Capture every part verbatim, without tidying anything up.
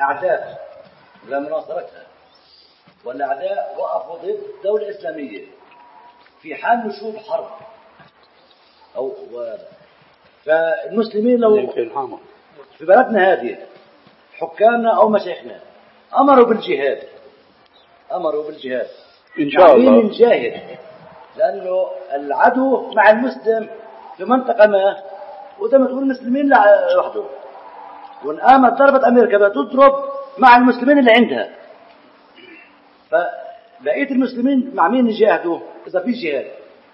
أعداء لمناصرتها، والأعداء وقفوا ضد الدولة الإسلامية في حال نشوب حرب أو و... فالمسلمين لو في بلدنا هذه حكامنا أو مشايخنا أمروا بالجهاد أمروا بالجهاد إن شاء الله نجاهد، لأنه العدو مع المسلم في منطقة ما، وده تقول المسلمين لوحده، والآن ضربت أمريكا بتضرب مع المسلمين اللي عندها، فبقية المسلمين مع مين يجاهدوا إذا في جهاد؟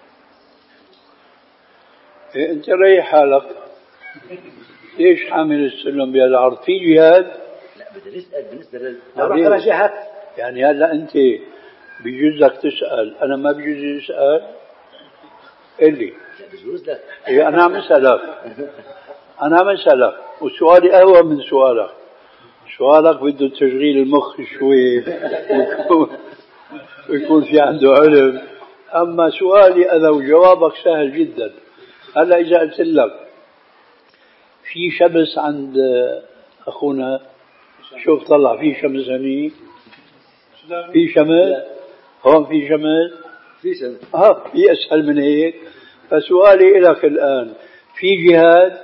إيه أنت ريح حالك، ليش حامل السلم بهالعرض في جهاد؟ لا بدي أسأل بالنسبة لل لو رحت جهاد يعني هلا أنت بيجوز لك تسأل، أنا ما بيجوز أسأل اللي لا بيجوز لك. إيه أنا عم أسألك أنا عم أسألك وسؤالي أهوى من سؤالك. سؤالك بده تشغيل المخ شوي ويكون, ويكون في عنده علم، أما سؤالي أنا وجوابك سهل جدا. هلا إذا قلت لك في شمس عند أخونا، شوف طلع في شمس هني، في شمس هون، في شمس في شمس ها، في أسهل من هيك. فسؤالي لك الآن، في جهاد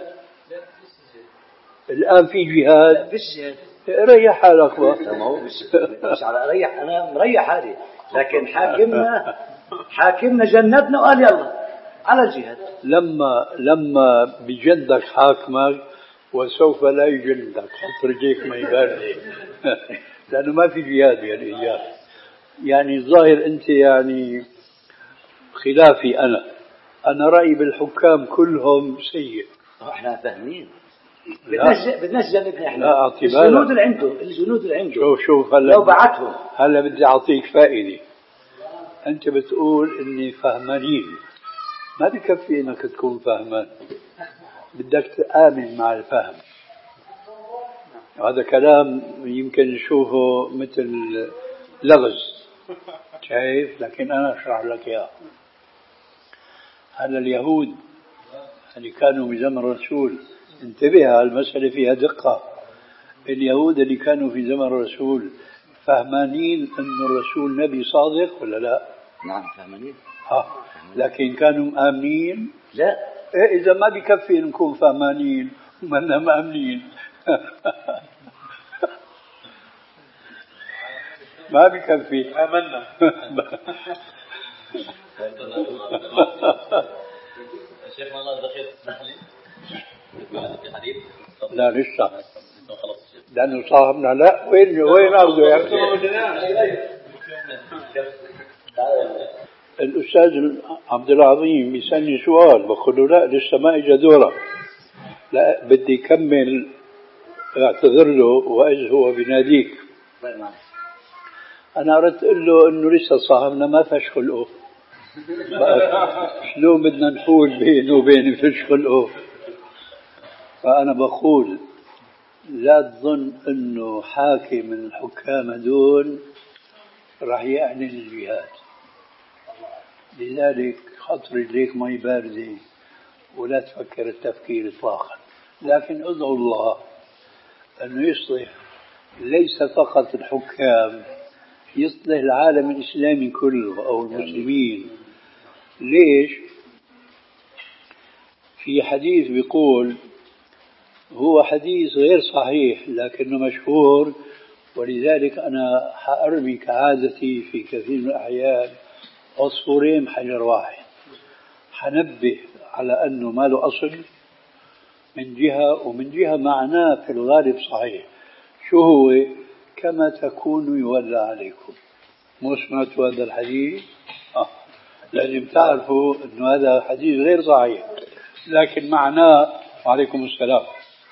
الآن؟ في جهاد؟ لا فيش جهاد. ريح حالك بقى. ما هو مش مش على ريح، أنا مريح حالي، لكن حاكمنا حاكمنا جندنا وقال يلا على الجهاد. لما لما بجندك حاكمك وسوف لا يجندك، حط رجيك ما يبالي لأنه ما في جهاد بالإيجاب. يعني الظاهر أنت يعني خلافي أنا أنا رأيي بالحكام كلهم سيء. احنا فاهمين، بدناش بدناش جندنا احنا. لا أعطي بالك الجنود اللي عنده الجنود اللي عنده شوف شوف هلا لو بعتهم. هلا بدي أعطيك فائدة. أنت بتقول إني فهمانين، ما بكفي إنك تكون فهمان، بدك تآمن مع الفهم. هذا كلام يمكن نشوفه مثل لغز، شايف؟ لكن أنا أشرح لك إياه. هلا اليهود اللي كانوا بزمن الرسول، انتبه، المسألة فيها دقة. اليهود اللي كانوا في زمن الرسول فهمانين أن الرسول نبي صادق ولا لا؟ نعم فهمانين. ها، لكن كانوا مآمنين؟ لا. إيه إذا ما بكفي نكون فهمانين ومنا مآمنين ما بكفي آمنا. الشيخ والله ذكرت تسمح لي في حديث؟ لا لسه لأنه صاحبنا. لا وين وين أخذه يا أخي؟ الأستاذ عبد العظيم بيسألني سؤال، بقول له لا لسه ما إجا دوره، لا بدي كمل اعتذر له وإذ هو بناديك. أنا أردت أقول له إنه لسه صاحبنا ما فش خلقه، شلون بدنا نقول بينه وبين فش خلقه. فأنا بقول لا تظن إنه حاكم من الحكام هذول راح يعلن الجهاد، لذلك خطر رجليك مي باردة ولا تفكر التفكير إطلاقا، لكن ادعو الله أنه يصلح ليس فقط الحكام، يصلح العالم الإسلامي كله أو المسلمين. ليش؟ في حديث بيقول، هو حديث غير صحيح لكنه مشهور، ولذلك أنا حأرمي كعادتي في كثير من الأحيان عصفورين بحجر واحد. حنبه على أنه ما له أصل من جهة، ومن جهة معناه في الغالب صحيح. شو هو؟ كما تكونوا يولى عليكم. مو سمعتوا هذا الحديث؟ آه. لازم تعرفوا أنه هذا حديث غير صحيح لكن معناه، وعليكم السلام،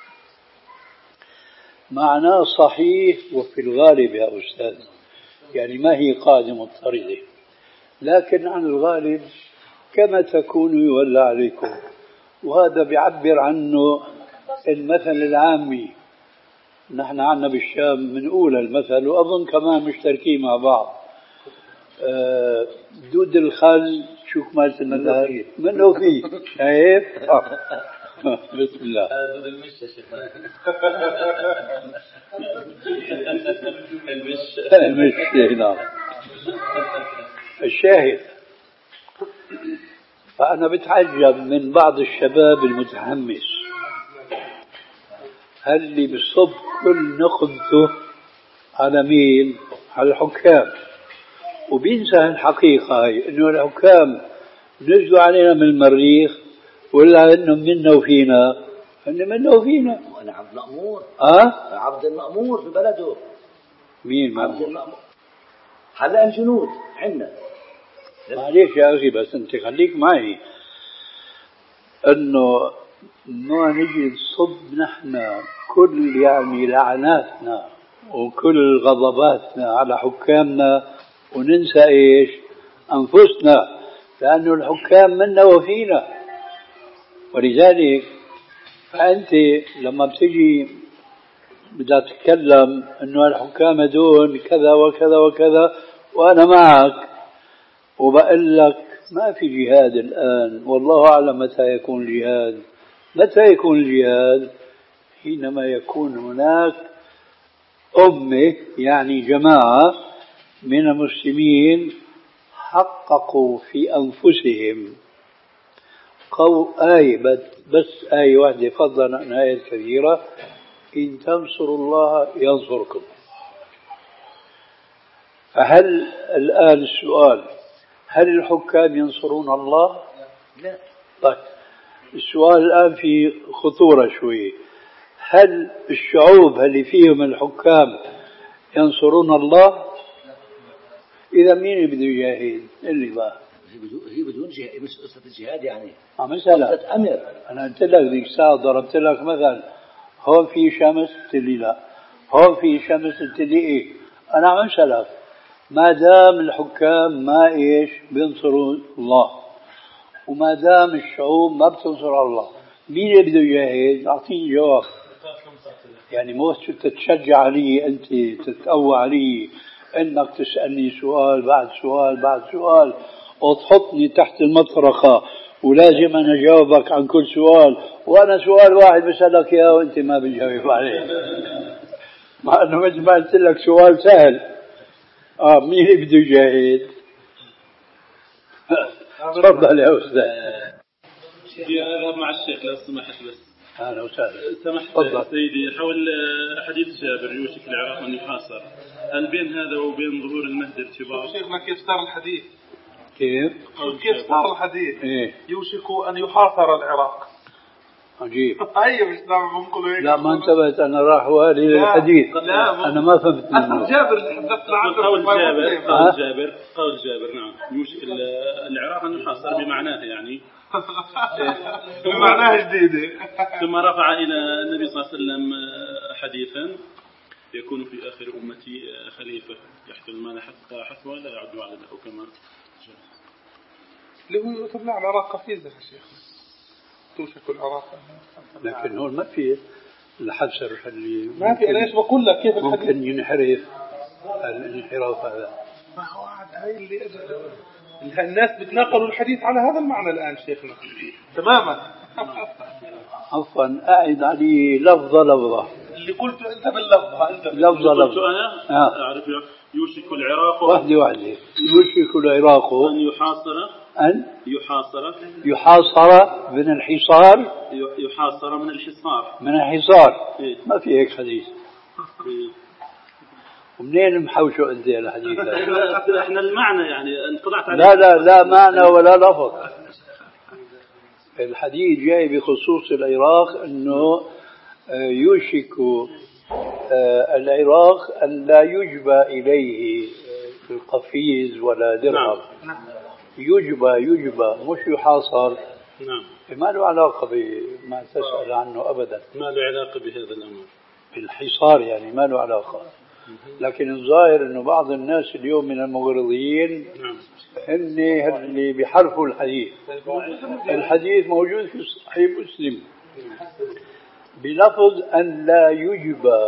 معناه صحيح وفي الغالب يا أستاذ، يعني ما هي قاعدة مضطردة، لكن عن الغالب كما تكونوا يولى عليكم. وهذا بيعبر عنه المثل العامي. نحن عنا بالشام منقول المثل، وأظن كمان مشتركين مع بعض. أه دود الخل، شو كمالة المثل؟ منه فيه، شايف؟ بسم الله. دود المش يا شيخ. المش نعم. الشاهد، فأنا بتعجب من بعض الشباب المتحمس، هل اللي بصب كل نخبته على مين؟ على الحكام، وبينسى الحقيقة هي إنه الحكام نزلوا علينا من المريخ ولا إنهم منا وفينا؟ إنه منا وفينا. وأنا عبد المأمور. أه؟ عبد المأمور في بلده. مين مأمور؟ عبد المأمور حلق الجنود عندنا. معليش يا أخي، بس أنت خليك معي إنه ما نجي نصب نحن كل يعني لعناتنا وكل غضباتنا على حكامنا وننسى إيش؟ أنفسنا، لأنه الحكام منا وفينا. ولذلك فأنت لما بتجي بدها تتكلم إنه الحكام دون كذا وكذا وكذا وأنا معك وبقول لك ما في جهاد الآن، والله أعلم متى يكون الجهاد. متى يكون الجهاد؟ حينما يكون هناك أمة يعني جماعة من المسلمين حققوا في أنفسهم قو آية، بس آية واحدة فضلا عن آية كثيرة: إن تنصروا الله ينصركم. فهل الآن السؤال، هل الحكام ينصرون الله؟ لا. طيب السؤال الآن في خطورة شوي، هل الشعوب اللي فيهم الحكام ينصرون الله؟ إذا مين اللي بده يجاهد؟ اللي بقى هي بدون جهاد، مش قصة الجهاد يعني. آه مثلا قصة أمر. أنا قلت لك ذيك الساعة ضربت لك مثل، هون في شمس قلت لي لا، هون في شمس قلت لي إيه. أنا عم أسألك، ما دام الحكام ما إيش بينصروا الله وما دام الشعوب ما بتنصر الله، مين اللي بده يجاهد؟ أعطيني جواب. يعني مو تتشجع علي أنت، تتقوى علي انك تسألني سؤال بعد سؤال بعد سؤال وتحطني تحت المطرقة ولازم انا اجاوبك عن كل سؤال، وانا سؤال واحد بسألك اياه وانت ما بتجاوب عليه، مع انه مثل ما قلت لك سؤال سهل. اه مين اللي بده يجاهد؟ تفضل يا استاذ. بدي اذهب مع الشيخ لو سمحت. بس اهلا وسهلا. سمحت سيدي، حول حديث جابر يوشك العراق ان يحاصر، هل بين هذا وبين ظهور المهدي ارتباط؟ شيخنا كيف صار الحديث؟ كيف؟ كيف صار الحديث؟ إيه؟ يوشك ان يحاصر العراق. عجيب. ايوه مش نعم بنقول هيك. لا ما انتبهت انا، راح والي للحديث. لا انا ما فهمت منه. جابر اللي حدثنا عنه قول جابر قول جابر قول جابر نعم يوشك العراق ان يحاصر بمعناه يعني بمعناه جديده. ثم رفع الى النبي صلى الله عليه وسلم حديثا: يكون في اخر امتي خليفه يحكم المال حتى حتى ولا يعد على الحكماء. اللي هو تبع العراق قفيزه يا شيخ، توشك العراق. لكن هون ما في الحسر اللي ما في. انا ايش بقول لك كيف الحديث ممكن ينحرف الانحراف هذا. ما هو هاي اللي الناس بتناقلوا الحديث على هذا المعنى الان شيخنا تماما. عفوا اعد علي لفظه لفظه اللي قلته انت باللفظه انت لفظه قلت لفظه. انا آه. اعرف يوشك العراق واحده واحده. يوشك العراق ان يحاصر ان يحاصر يحاصر من الحصار يحاصر من الحصار من الحصار. إيه؟ ما في هيك حديث. إيه؟ ومنين محوشه انت الحديث هذا؟ احنا المعنى يعني انقطعت عليه. لا لا لا معنى ولا لفظ. الحديث جاي بخصوص العراق انه يوشك العراق ان لا يجبى اليه القفيز ولا درهم. يجبى يجبى مش يحاصر. نعم. ما له علاقه بما تسأل عنه ابدا. ما له علاقه بهذا الامر. بالحصار يعني ما له علاقه. لكن الظاهر انه بعض الناس اليوم من المغرضيين هن اللي بيحرفوا الحديث. الحديث موجود في صحيح مسلم بلفظ ان لا يجبى.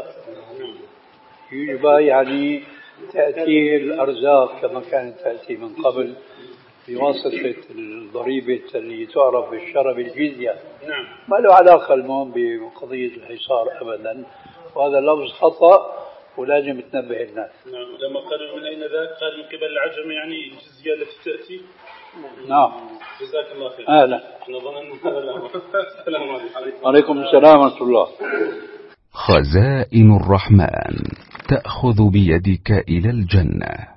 يجبى يعني تأتي الارزاق كما كانت تأتي من قبل بواسطة الضريبة اللي تعرف بالشرع بالجزية. ما له علاقة المهم بقضية الحصار ابدا، وهذا لفظ خطأ ولازم تنبه الناس. نعم. لما قالوا من أين ذاك قال من قبل العجم، يعني الجزية التي تأتي. نعم. جزاك الله خير. أهلا. احنا ظننا هذا الأمر. السلام عليكم. وعليكم السلام ورحمة الله. خزائن الرحمن تأخذ بيدك إلى الجنة.